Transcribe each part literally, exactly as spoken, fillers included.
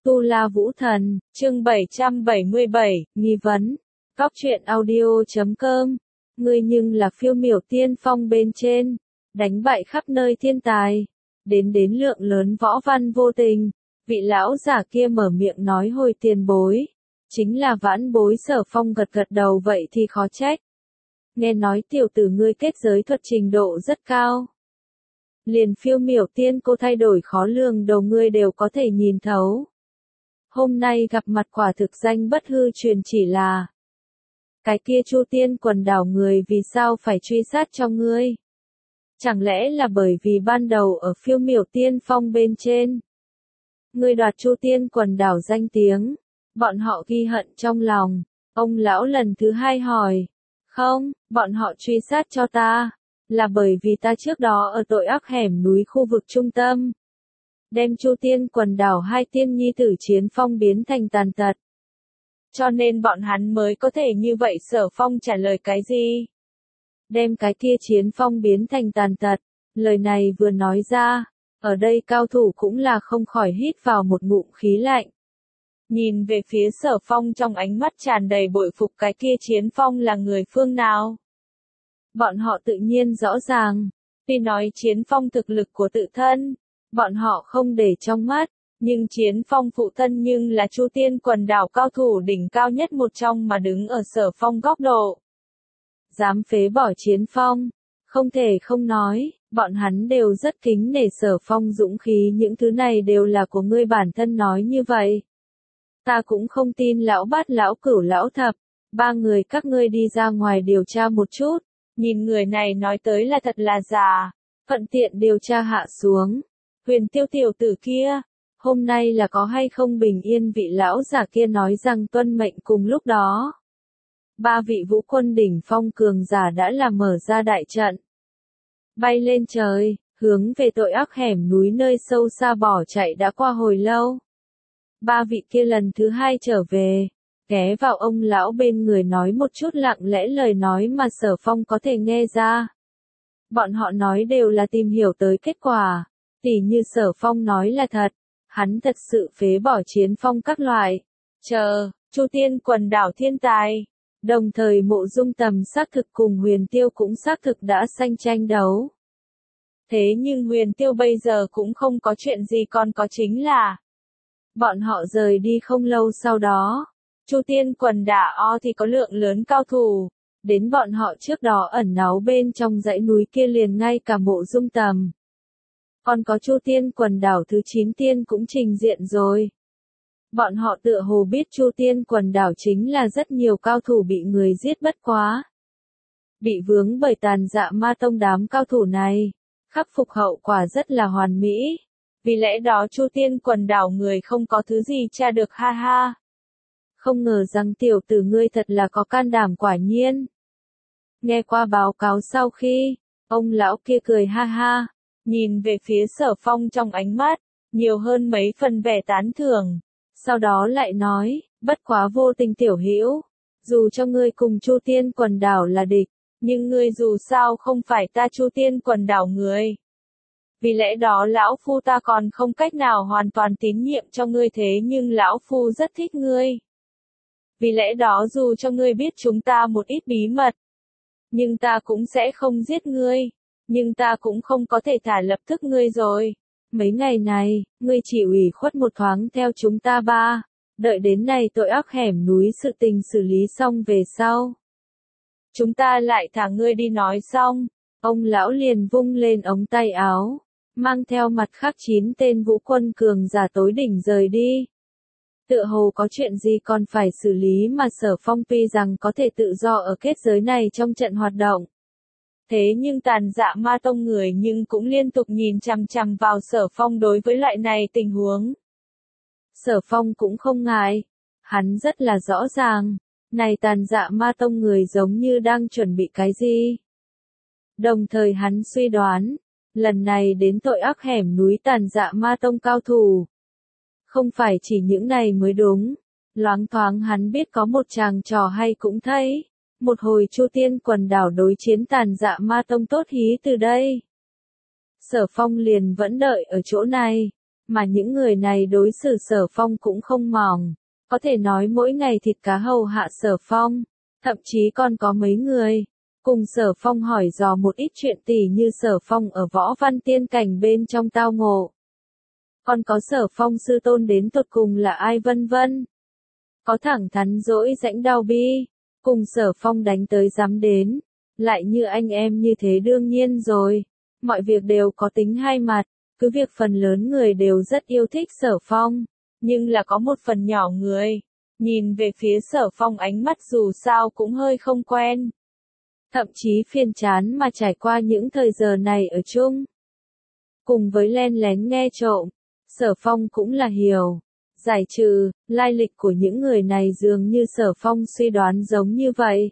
Tu La Vũ Thần, chương bảy trăm bảy mươi bảy, nghi vấn. Góc truyện audio chấm com. Ngươi nhưng là phiêu miểu tiên phong bên trên, đánh bại khắp nơi thiên tài, đến đến lượng lớn võ văn vô tình. Vị lão giả kia mở miệng nói hồi tiền bối, chính là vãn bối Sở Phong gật gật đầu vậy thì khó trách. Nghe nói tiểu tử ngươi kết giới thuật trình độ rất cao. Liền phiêu miểu tiên cô thay đổi khó lường đầu ngươi đều có thể nhìn thấu. Hôm nay gặp mặt quả thực danh bất hư truyền, chỉ là cái kia Chu Tiên quần đảo người vì sao phải truy sát cho ngươi? Chẳng lẽ là bởi vì ban đầu ở phiêu miểu tiên phong bên trên, ngươi đoạt Chu Tiên quần đảo danh tiếng, bọn họ ghi hận trong lòng. Ông lão lần thứ hai hỏi, không, bọn họ truy sát cho ta, là bởi vì ta trước đó ở tội ác hẻm núi khu vực trung tâm, đem Chu Tiên quần đảo hai tiên nhi tử Chiến Phong biến thành tàn tật. Cho nên bọn hắn mới có thể như vậy. Sở Phong trả lời cái gì? Đem cái kia Chiến Phong biến thành tàn tật. Lời này vừa nói ra, ở đây cao thủ cũng là không khỏi hít vào một ngụm khí lạnh. Nhìn về phía Sở Phong trong ánh mắt tràn đầy bội phục, cái kia Chiến Phong là người phương nào? Bọn họ tự nhiên rõ ràng, tuy nói Chiến Phong thực lực của tự thân, bọn họ không để trong mắt, nhưng Chiến Phong phụ thân nhưng là Chu Tiên quần đảo cao thủ đỉnh cao nhất một trong, mà đứng ở Sở Phong góc độ, dám phế bỏ Chiến Phong, không thể không nói, bọn hắn đều rất kính nể Sở Phong dũng khí. Những thứ này đều là của ngươi bản thân nói như vậy. Ta cũng không tin lão bát, lão cửu, lão thập, ba người các ngươi đi ra ngoài điều tra một chút, nhìn người này nói tới là thật là giả, thuận tiện điều tra hạ xuống. Huyền Tiêu tiểu tử kia, hôm nay là có hay không bình yên? Vị lão giả kia nói rằng tuân mệnh. Cùng lúc đó, ba vị vũ quân đỉnh phong cường giả đã là mở ra đại trận, bay lên trời, hướng về tội ác hẻm núi nơi sâu xa bỏ chạy đã qua hồi lâu. Ba vị kia lần thứ hai trở về, ghé vào ông lão bên người nói một chút lặng lẽ lời nói mà Sở Phong có thể nghe ra. Bọn họ nói đều là tìm hiểu tới kết quả, tỉ như Sở Phong nói là thật, hắn thật sự phế bỏ Chiến Phong các loại, chờ, Chu Tiên quần đảo thiên tài. Đồng thời Mộ Dung Tầm xác thực cùng Huyền Tiêu cũng xác thực đã sanh tranh đấu. Thế nhưng Huyền Tiêu bây giờ cũng không có chuyện gì, còn có chính là bọn họ rời đi không lâu sau đó, Chu Tiên quần đảo thì có lượng lớn cao thủ, đến bọn họ trước đó ẩn náu bên trong dãy núi kia, liền ngay cả Mộ Dung Tầm, còn có Chu Tiên quần đảo thứ chín tiên cũng trình diện rồi. Bọn họ tựa hồ biết Chu Tiên quần đảo chính là rất nhiều cao thủ bị người giết, bất quá bị vướng bởi Tàn Dạ Ma Tông đám cao thủ này, khắc phục hậu quả rất là hoàn mỹ. Vì lẽ đó Chu Tiên quần đảo người không có thứ gì tra được, ha ha. Không ngờ rằng tiểu tử ngươi thật là có can đảm, quả nhiên. Nghe qua báo cáo sau khi, ông lão kia cười ha ha, nhìn về phía Sở Phong trong ánh mắt nhiều hơn mấy phần vẻ tán thưởng, sau đó lại nói, bất quá Vô Tình tiểu hữu, dù cho ngươi cùng Chu Tiên quần đảo là địch, nhưng ngươi dù sao không phải ta Chu Tiên quần đảo người. Vì lẽ đó lão phu ta còn không cách nào hoàn toàn tín nhiệm cho ngươi, thế nhưng lão phu rất thích ngươi. Vì lẽ đó dù cho ngươi biết chúng ta một ít bí mật, nhưng ta cũng sẽ không giết ngươi, nhưng ta cũng không có thể thả lập tức ngươi rồi. Mấy ngày này, ngươi chỉ ủy khuất một thoáng theo chúng ta ba, đợi đến này tội ác hẻm núi sự tình xử lý xong về sau, chúng ta lại thả ngươi đi. Nói xong, ông lão liền vung lên ống tay áo, mang theo mặt khác chín tên vũ quân cường giả tối đỉnh rời đi. Tựa hồ có chuyện gì còn phải xử lý mà Sở Phong tuy rằng có thể tự do ở kết giới này trong trận hoạt động, thế nhưng Tàn Dạ Ma Tông người nhưng cũng liên tục nhìn chằm chằm vào Sở Phong. Đối với loại này tình huống, Sở Phong cũng không ngại, hắn rất là rõ ràng, này Tàn Dạ Ma Tông người giống như đang chuẩn bị cái gì. Đồng thời hắn suy đoán, lần này đến tội ác hẻm núi Tàn Dạ Ma Tông cao thủ, không phải chỉ những này mới đúng. Loáng thoáng hắn biết có một chàng trò hay cũng thấy, một hồi Chu Tiên quần đảo đối chiến Tàn Dạ Ma Tông tốt hí từ đây. Sở Phong liền vẫn đợi ở chỗ này, Mà những người này đối xử Sở Phong cũng không mỏng, có thể nói mỗi ngày thịt cá hầu hạ Sở Phong, thậm chí còn có mấy người cùng Sở Phong hỏi dò một ít chuyện tỉ như Sở Phong ở Võ Văn Tiên Cảnh bên trong tao ngộ. Còn có Sở Phong sư tôn đến tột cùng là ai vân vân. Có thẳng thắn dỗi rãnh đau bi, cùng Sở Phong đánh tới dám đến, lại như anh em như thế đương nhiên rồi, mọi việc đều có tính hai mặt, cứ việc phần lớn người đều rất yêu thích Sở Phong, nhưng là có một phần nhỏ người, nhìn về phía Sở Phong ánh mắt dù sao cũng hơi không quen. Thậm chí phiền chán mà trải qua những thời giờ này ở chung. Cùng với len lén nghe trộm, Sở Phong cũng là hiểu, giải trừ, lai lịch của những người này dường như Sở Phong suy đoán giống như vậy.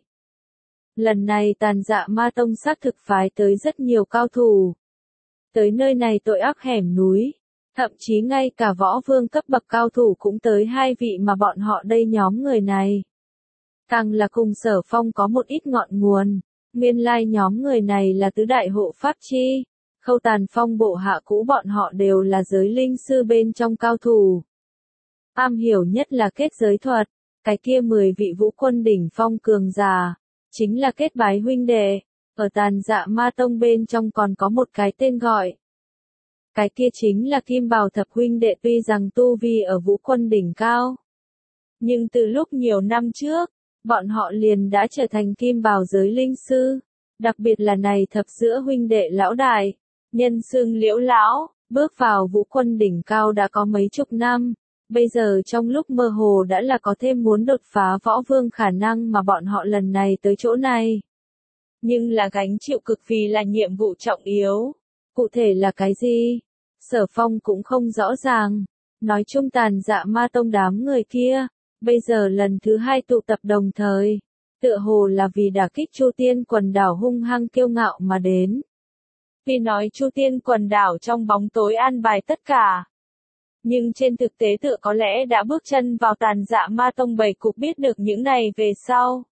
Lần này Tàn Dạ Ma Tông xác thực phái tới rất nhiều cao thủ. Tới nơi này tội ác hẻm núi, thậm chí ngay cả võ vương cấp bậc cao thủ cũng tới hai vị mà bọn họ đây nhóm người này. Càng là cùng Sở Phong có một ít ngọn nguồn, nguyên lai nhóm người này là tứ đại hộ pháp chi, Khâu Tàn Phong bộ hạ cũ bọn họ đều là giới linh sư bên trong cao thủ. Am hiểu nhất là kết giới thuật, cái kia mười vị vũ quân đỉnh phong cường giả, chính là kết bái huynh đệ, ở Tàn Dạ Ma Tông bên trong còn có một cái tên gọi. Cái kia chính là Kim Bào Thập huynh đệ tuy rằng tu vi ở vũ quân đỉnh cao. Nhưng từ lúc nhiều năm trước, bọn họ liền đã trở thành Kim Bào giới linh sư, đặc biệt là này thập giữa huynh đệ lão đại, nhân xưng Liễu lão, bước vào vũ quân đỉnh cao đã có mấy chục năm. Bây giờ trong lúc mơ hồ đã là có thêm muốn đột phá võ vương khả năng mà bọn họ lần này tới chỗ này. Nhưng là gánh chịu cực vì là nhiệm vụ trọng yếu. Cụ thể là cái gì? Sở Phong cũng không rõ ràng. Nói chung Tàn Dạ Ma Tông đám người kia, bây giờ lần thứ hai tụ tập đồng thời. Tựa hồ là vì đả kích Chu Tiên quần đảo hung hăng kiêu ngạo mà đến. Vì nói Chu Tiên quần đảo trong bóng tối an bài tất cả. Nhưng trên thực tế tựa có lẽ đã bước chân vào Tàn Dạ Ma Tông bầy cục biết được những này về sau.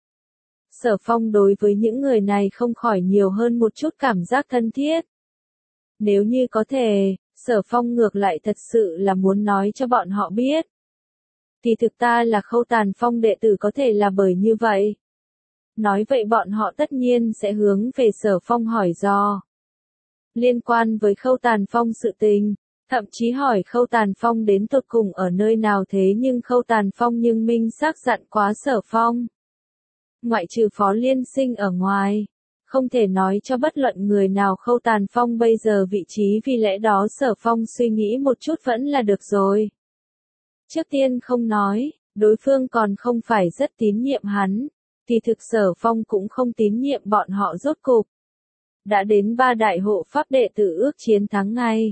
Sở Phong đối với những người này không khỏi nhiều hơn một chút cảm giác thân thiết. Nếu như có thể, Sở Phong ngược lại thật sự là muốn nói cho bọn họ biết. Thì thực ta là Khâu Tàn Phong đệ tử có thể là bởi như vậy. Nói vậy bọn họ tất nhiên sẽ hướng về Sở Phong hỏi do. Liên quan với Khâu Tàn Phong sự tình. Thậm chí hỏi Khâu Tàn Phong đến tột cùng ở nơi nào thế nhưng Khâu Tàn Phong nhưng minh xác dặn quá Sở Phong. Ngoại trừ Phó Liên Sinh ở ngoài, không thể nói cho bất luận người nào Khâu Tàn Phong bây giờ vị trí vì lẽ đó Sở Phong suy nghĩ một chút vẫn là được rồi. Trước tiên không nói, đối phương còn không phải rất tín nhiệm hắn, thì thực Sở Phong cũng không tín nhiệm bọn họ rốt cục. Đã đến ba đại hộ pháp đệ tử ước chiến thắng ngay.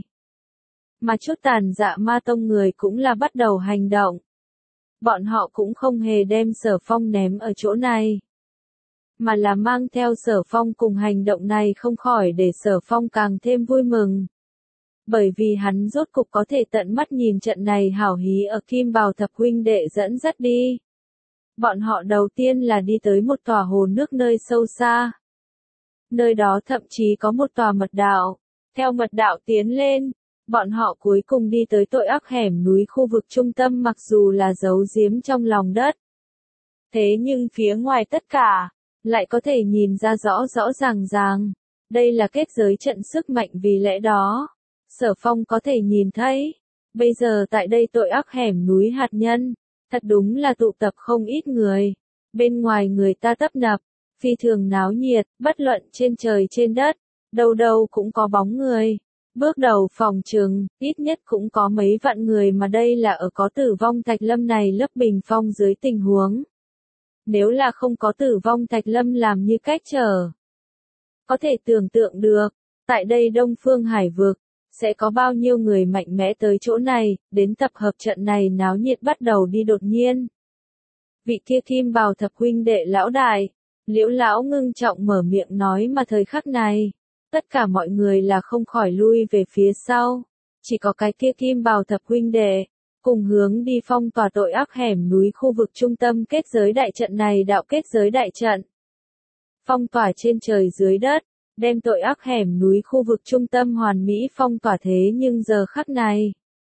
Mà chút Tàn Dạ Ma Tông người cũng là bắt đầu hành động. Bọn họ cũng không hề đem Sở Phong ném ở chỗ này. Mà là mang theo Sở Phong cùng hành động này không khỏi để Sở Phong càng thêm vui mừng. Bởi vì hắn rốt cục có thể tận mắt nhìn trận này hảo hí ở Kim Bào Thập huynh đệ dẫn dắt đi. Bọn họ đầu tiên là đi tới một tòa hồ nước nơi sâu xa. Nơi đó thậm chí có một tòa mật đạo. Theo mật đạo tiến lên, bọn họ cuối cùng đi tới tội ác hẻm núi khu vực trung tâm mặc dù là giấu giếm trong lòng đất. Thế nhưng phía ngoài tất cả, lại có thể nhìn ra rõ rõ ràng ràng. Đây là kết giới trận sức mạnh vì lẽ đó. Sở Phong có thể nhìn thấy. Bây giờ tại đây tội ác hẻm núi hạt nhân. Thật đúng là tụ tập không ít người. Bên ngoài người ta tấp nập. Phi thường náo nhiệt, bất luận trên trời trên đất. Đâu đâu cũng có bóng người. Bước đầu phòng trường, ít nhất cũng có mấy vạn người mà đây là ở có tử vong Thạch Lâm này lớp bình phong dưới tình huống. Nếu là không có tử vong Thạch Lâm làm như cách trở. Có thể tưởng tượng được, tại đây Đông Phương Hải Vực, sẽ có bao nhiêu người mạnh mẽ tới chỗ này, đến tập hợp trận này náo nhiệt bắt đầu đi đột nhiên. Vị kia Kim Bào Thập huynh đệ lão đại, Liễu lão ngưng trọng mở miệng nói mà thời khắc này. Tất cả mọi người là không khỏi lui về phía sau, chỉ có cái kia Kim Bào Thập huynh đệ, cùng hướng đi phong tỏa tội ác hẻm núi khu vực trung tâm kết giới đại trận này đạo kết giới đại trận. Phong tỏa trên trời dưới đất, đem tội ác hẻm núi khu vực trung tâm hoàn mỹ phong tỏa thế nhưng giờ khắc này.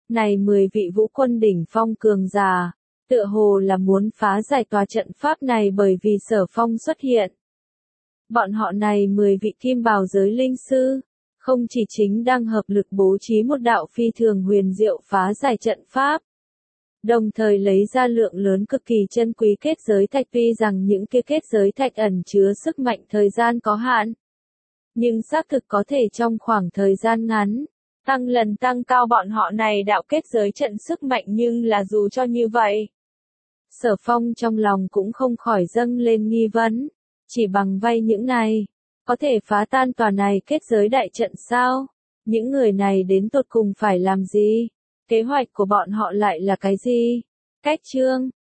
Này mười vị vũ quân đỉnh phong cường giả, tựa hồ là muốn phá giải tòa trận pháp này bởi vì Sở Phong xuất hiện. Bọn họ này mười vị kim bào giới linh sư, không chỉ chính đang hợp lực bố trí một đạo phi thường huyền diệu phá giải trận pháp, đồng thời lấy ra lượng lớn cực kỳ chân quý kết giới thạch, tuy rằng những kia kết giới thạch ẩn chứa sức mạnh thời gian có hạn, nhưng xác thực có thể trong khoảng thời gian ngắn, tăng lần tăng cao bọn họ này đạo kết giới trận sức mạnh, nhưng là dù cho như vậy, Sở Phong trong lòng cũng không khỏi dâng lên nghi vấn, chỉ bằng vay những này, có thể phá tan tòa này kết giới đại trận sao? Những người này đến tột cùng phải làm gì? Kế hoạch của bọn họ lại là cái gì? Cách chương